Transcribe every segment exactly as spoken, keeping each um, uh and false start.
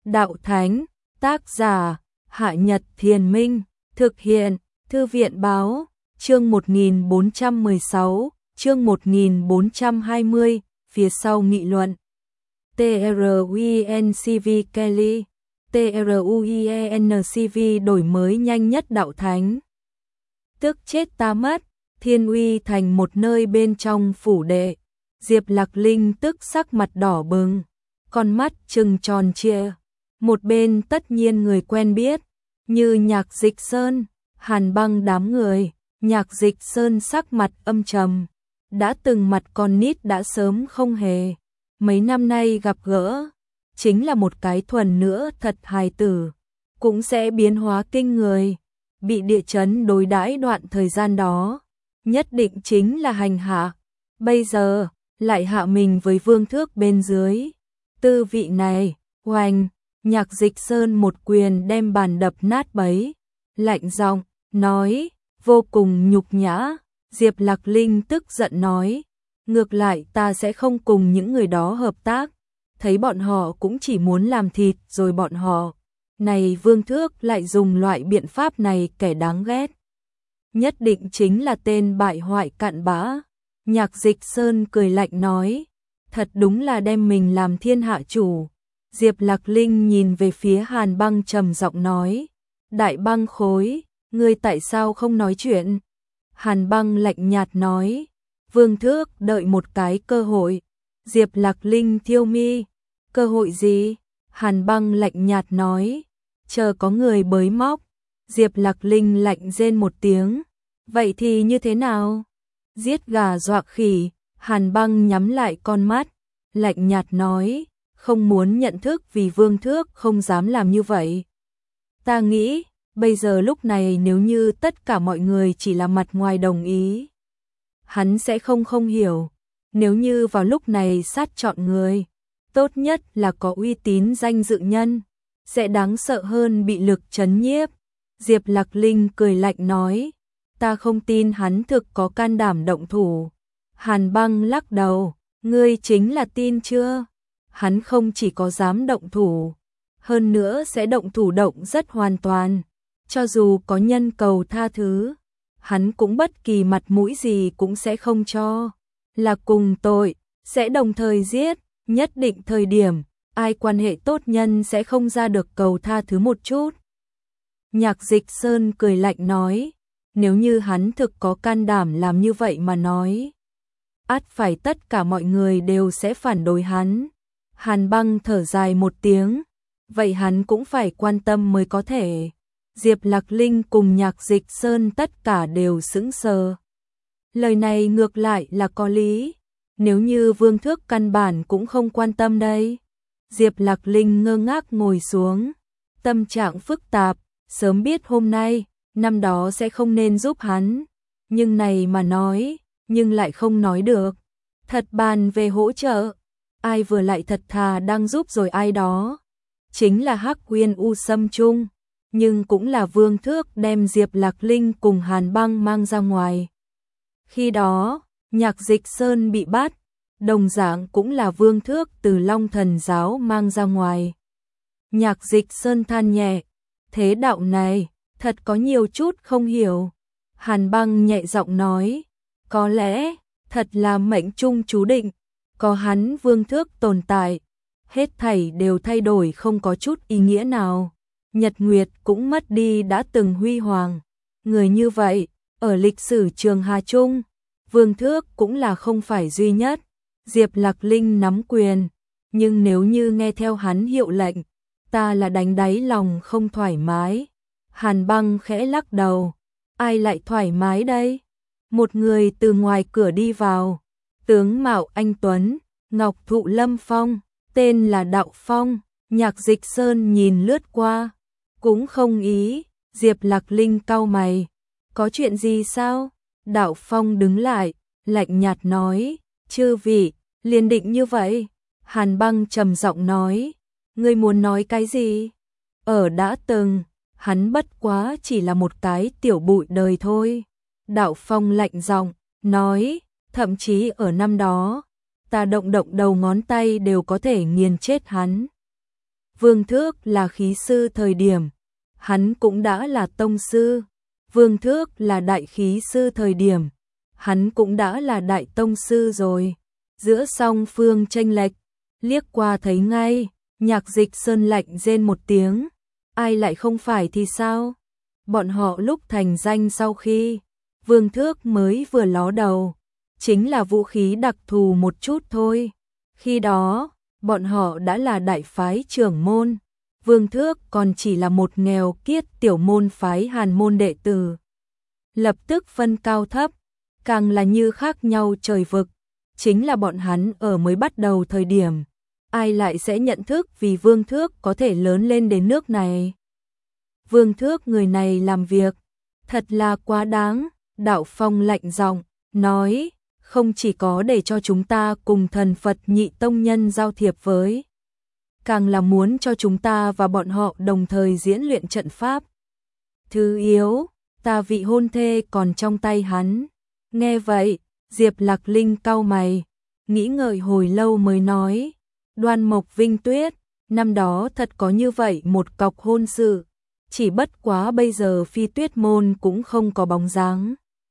Đạo Thánh, tác giả, Hạ Nhật Thiền Minh, thực hiện, Thư viện Báo, chương một nghìn bốn trăm mười sáu, chương một nghìn bốn trăm hai mươi, phía sau nghị luận. TRUENCV Kelly, TRUENCV đổi mới nhanh nhất Đạo Thánh. Tức chết ta mất, Thiên Uy thành một nơi bên trong phủ đệ. Diệp Lạc Linh tức sắc mặt đỏ bừng, con mắt trừng tròn trịa. Một bên tất nhiên người quen biết, như Nhạc Dịch Sơn, Hàn Băng đám người. Nhạc Dịch Sơn sắc mặt âm trầm, đã từng mặt con nít đã sớm không hề. Mấy năm nay gặp gỡ, chính là một cái thuần nữa thật hài tử, cũng sẽ biến hóa kinh người. Bị địa chấn đối đãi đoạn thời gian đó, nhất định chính là hành hạ. Bây giờ, lại hạ mình với Vương Thước bên dưới. Tư vị này, oanh, Nhạc Dịch Sơn một quyền đem bàn đập nát bấy. Lạnh giọng, nói, vô cùng nhục nhã. Diệp Lạc Linh tức giận nói, ngược lại ta sẽ không cùng những người đó hợp tác. Thấy bọn họ cũng chỉ muốn làm thịt rồi bọn họ. Này Vương Thước lại dùng loại biện pháp này, kẻ đáng ghét nhất định chính là tên bại hoại cặn bã. Nhạc Dịch Sơn cười lạnh nói, thật đúng là đem mình làm thiên hạ chủ. Diệp Lạc Linh nhìn về phía Hàn Băng trầm giọng nói, Đại Băng Khối, ngươi tại sao không nói chuyện? Hàn Băng lạnh nhạt nói, Vương Thước đợi một cái cơ hội. Diệp Lạc Linh thiêu mi, cơ hội gì? Hàn Băng lạnh nhạt nói, chờ có người bới móc. Diệp Lạc Linh lạnh rên một tiếng, vậy thì như thế nào? Giết gà dọa khỉ. Hàn Băng nhắm lại con mắt, lạnh nhạt nói, không muốn nhận thức vì Vương Thước không dám làm như vậy. Ta nghĩ, bây giờ lúc này nếu như tất cả mọi người chỉ là mặt ngoài đồng ý, hắn sẽ không không hiểu. Nếu như vào lúc này sát chọn người, tốt nhất là có uy tín danh dự nhân, sẽ đáng sợ hơn bị lực trấn nhiếp. Diệp Lạc Linh cười lạnh nói, ta không tin hắn thực có can đảm động thủ. Hàn Băng lắc đầu, ngươi chính là tin chưa? Hắn không chỉ có dám động thủ, hơn nữa sẽ động thủ động rất hoàn toàn. Cho dù có nhân cầu tha thứ, hắn cũng bất kỳ mặt mũi gì cũng sẽ không cho. Là cùng tội, sẽ đồng thời giết, nhất định thời điểm, ai quan hệ tốt nhân sẽ không ra được cầu tha thứ một chút. Nhạc Dịch Sơn cười lạnh nói, nếu như hắn thực có can đảm làm như vậy mà nói, ắt phải tất cả mọi người đều sẽ phản đối hắn. Hàn Băng thở dài một tiếng, vậy hắn cũng phải quan tâm mới có thể. Diệp Lạc Linh cùng Nhạc Dịch Sơn tất cả đều sững sờ. Lời này ngược lại là có lý, nếu như Vương Thước căn bản cũng không quan tâm đây. Diệp Lạc Linh ngơ ngác ngồi xuống, tâm trạng phức tạp, sớm biết hôm nay, năm đó sẽ không nên giúp hắn, nhưng này mà nói, nhưng lại không nói được. Thật bàn về hỗ trợ, ai vừa lại thật thà đang giúp rồi ai đó. Chính là Hắc Uyên U Sâm Trung, nhưng cũng là Vương Thước đem Diệp Lạc Linh cùng Hàn Băng mang ra ngoài. Khi đó, Nhạc Dịch Sơn bị bắt, đồng dạng cũng là Vương Thước từ Long Thần Giáo mang ra ngoài. Nhạc Dịch Sơn than nhẹ, thế đạo này, thật có nhiều chút không hiểu. Hàn Băng nhẹ giọng nói, có lẽ, thật là mệnh trung chú định, có hắn Vương Thước tồn tại, hết thảy đều thay đổi không có chút ý nghĩa nào. Nhật Nguyệt cũng mất đi đã từng huy hoàng. Người như vậy, ở lịch sử Trường Hà Trung, Vương Thước cũng là không phải duy nhất. Diệp Lạc Linh nắm quyền, nhưng nếu như nghe theo hắn hiệu lệnh, ta là đánh đáy lòng không thoải mái. Hàn Băng khẽ lắc đầu, ai lại thoải mái đây? Một người từ ngoài cửa đi vào, tướng mạo anh tuấn, ngọc thụ lâm phong, tên là Đạo Phong. Nhạc Dịch Sơn nhìn lướt qua, cũng không ý. Diệp Lạc Linh cau mày, có chuyện gì sao? Đạo Phong đứng lại, lạnh nhạt nói, chư vị, liền định như vậy. Hàn Băng trầm giọng nói, ngươi muốn nói cái gì? Ở đã từng, hắn bất quá chỉ là một cái tiểu bụi đời thôi. Đạo Phong lạnh giọng nói, thậm chí ở năm đó, ta động động đầu ngón tay đều có thể nghiền chết hắn. Vương Thước là khí sư thời điểm, hắn cũng đã là tông sư. Vương Thước là đại khí sư thời điểm, hắn cũng đã là đại tông sư rồi. Giữa song phương chênh lệch, liếc qua thấy ngay, Nhạc Dịch Sơn lạnh rên một tiếng, ai lại không phải thì sao? Bọn họ lúc thành danh sau khi Vương Thước mới vừa ló đầu, chính là vũ khí đặc thù một chút thôi. Khi đó, bọn họ đã là đại phái trưởng môn, Vương Thước còn chỉ là một nghèo kiết tiểu môn phái Hàn môn đệ tử. Lập tức phân cao thấp, càng là như khác nhau trời vực, chính là bọn hắn ở mới bắt đầu thời điểm, ai lại sẽ nhận thức vì Vương Thước có thể lớn lên đến nước này. Vương Thước người này làm việc, thật là quá đáng. Đạo Phong lạnh giọng nói, không chỉ có để cho chúng ta cùng thần Phật nhị tông nhân giao thiệp với, càng là muốn cho chúng ta và bọn họ đồng thời diễn luyện trận pháp. Thứ yếu, ta vị hôn thê còn trong tay hắn. Nghe vậy, Diệp Lạc Linh cau mày, nghĩ ngợi hồi lâu mới nói, Đoan Mộc Vinh Tuyết, năm đó thật có như vậy một cọc hôn sự, chỉ bất quá bây giờ Phi Tuyết môn cũng không có bóng dáng.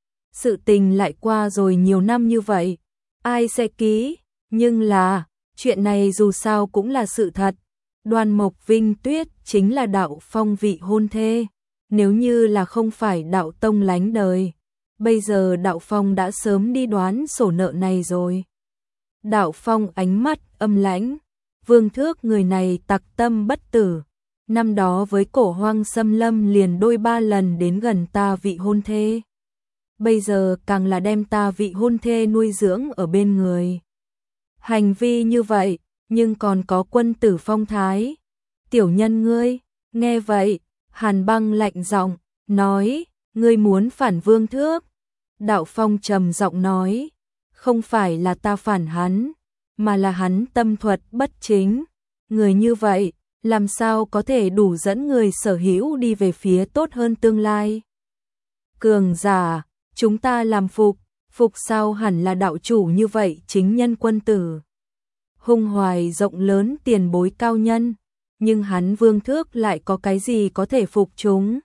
Sự tình lại qua rồi nhiều năm như vậy, ai sẽ ký, nhưng là, chuyện này dù sao cũng là sự thật. Đoan Mộc Vinh Tuyết chính là Đạo Phong vị hôn thê, nếu như là không phải Đạo Tông lánh đời, bây giờ Đạo Phong đã sớm đi đoán sổ nợ này rồi. Đạo Phong ánh mắt âm lãnh, Vương Thước người này tặc tâm bất tử, năm đó với Cổ Hoang xâm lâm liền đôi ba lần đến gần ta vị hôn thê. Bây giờ càng là đem ta vị hôn thê nuôi dưỡng ở bên người. Hành vi như vậy, nhưng còn có quân tử phong thái. Tiểu nhân ngươi, nghe vậy, Hàn Băng lạnh giọng nói, ngươi muốn phản Vương Thước. Đạo Phong trầm giọng nói, không phải là ta phản hắn, mà là hắn tâm thuật bất chính. Người như vậy, làm sao có thể đủ dẫn người sở hữu đi về phía tốt hơn tương lai. Cường giả, chúng ta làm phục, phục sao hẳn là đạo chủ như vậy chính nhân quân tử. Hung hoài rộng lớn tiền bối cao nhân, nhưng hắn Vương Thước lại có cái gì có thể phục chúng.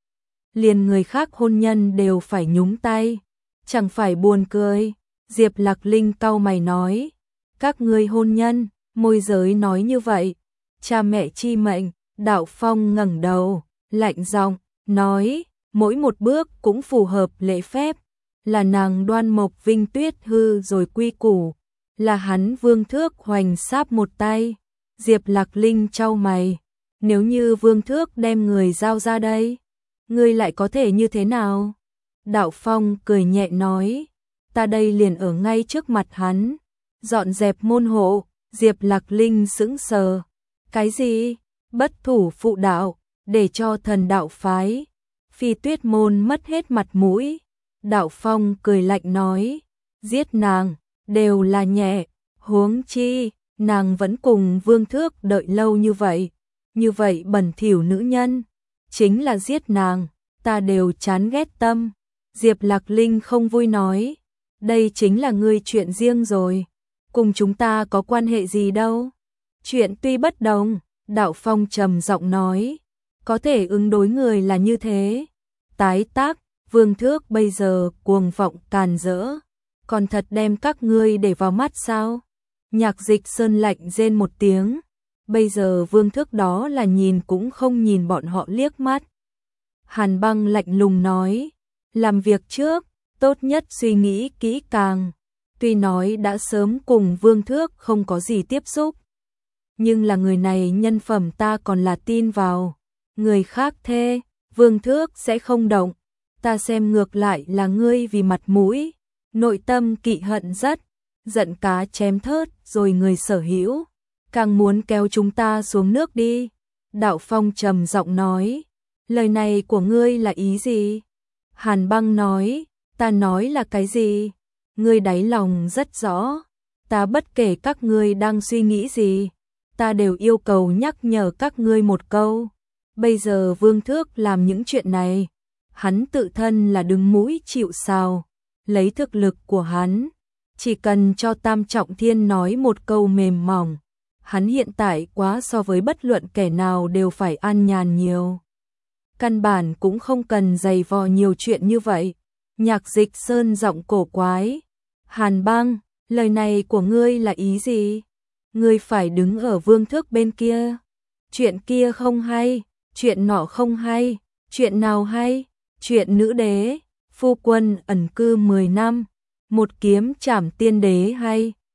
Liền người khác hôn nhân đều phải nhúng tay, chẳng phải buồn cười. Diệp Lạc Linh cau mày nói, các ngươi hôn nhân, môi giới nói như vậy, cha mẹ chi mệnh. Đạo Phong ngẩng đầu, lạnh giọng nói, mỗi một bước cũng phù hợp lễ phép, là nàng Đoan Mộc Vinh Tuyết hư rồi quy củ, là hắn Vương Thước hoành sáp một tay. Diệp Lạc Linh chau mày, nếu như Vương Thước đem người giao ra đây, ngươi lại có thể như thế nào? Đạo Phong cười nhẹ nói, ta đây liền ở ngay trước mặt hắn, dọn dẹp môn hộ. Diệp Lạc Linh sững sờ, cái gì? Bất thủ phụ đạo, để cho thần đạo phái Phi Tuyết môn mất hết mặt mũi. Đạo Phong cười lạnh nói, giết nàng đều là nhẹ, huống chi nàng vẫn cùng Vương Thước đợi lâu như vậy, như vậy bẩn thỉu nữ nhân, chính là giết nàng, ta đều chán ghét tâm. Diệp Lạc Linh không vui nói, đây chính là ngươi chuyện riêng rồi, cùng chúng ta có quan hệ gì đâu. Chuyện tuy bất đồng, Đạo Phong trầm giọng nói, có thể ứng đối người là như thế. Tái tác, Vương Thước bây giờ cuồng vọng càn rỡ, còn thật đem các ngươi để vào mắt sao? Nhạc Dịch Sơn lạnh rên một tiếng, bây giờ Vương Thước đó là nhìn cũng không nhìn bọn họ liếc mắt. Hàn Băng lạnh lùng nói, làm việc trước, tốt nhất suy nghĩ kỹ càng. Tuy nói đã sớm cùng Vương Thước không có gì tiếp xúc, nhưng là người này nhân phẩm ta còn là tin vào. Người khác thê, Vương Thước sẽ không động, ta xem ngược lại là ngươi vì mặt mũi, nội tâm kỵ hận rất, giận cá chém thớt rồi người sở hữu, càng muốn kéo chúng ta xuống nước đi. Đạo Phong trầm giọng nói, lời này của ngươi là ý gì? Hàn Băng nói, ta nói là cái gì? Ngươi đáy lòng rất rõ, ta bất kể các ngươi đang suy nghĩ gì, ta đều yêu cầu nhắc nhở các ngươi một câu. Bây giờ Vương Thước làm những chuyện này, hắn tự thân là đứng mũi chịu sào, lấy thực lực của hắn, chỉ cần cho Tam Trọng Thiên nói một câu mềm mỏng, hắn hiện tại quá so với bất luận kẻ nào đều phải an nhàn nhiều. Căn bản cũng không cần giày vò nhiều chuyện như vậy. Nhạc Dịch Sơn giọng cổ quái. Hàn Băng, lời này của ngươi là ý gì? Ngươi phải đứng ở vương thước bên kia. Chuyện kia không hay, chuyện nọ không hay, chuyện nào hay? Chuyện nữ đế, phu quân ẩn cư mười năm, một kiếm trảm tiên đế hay?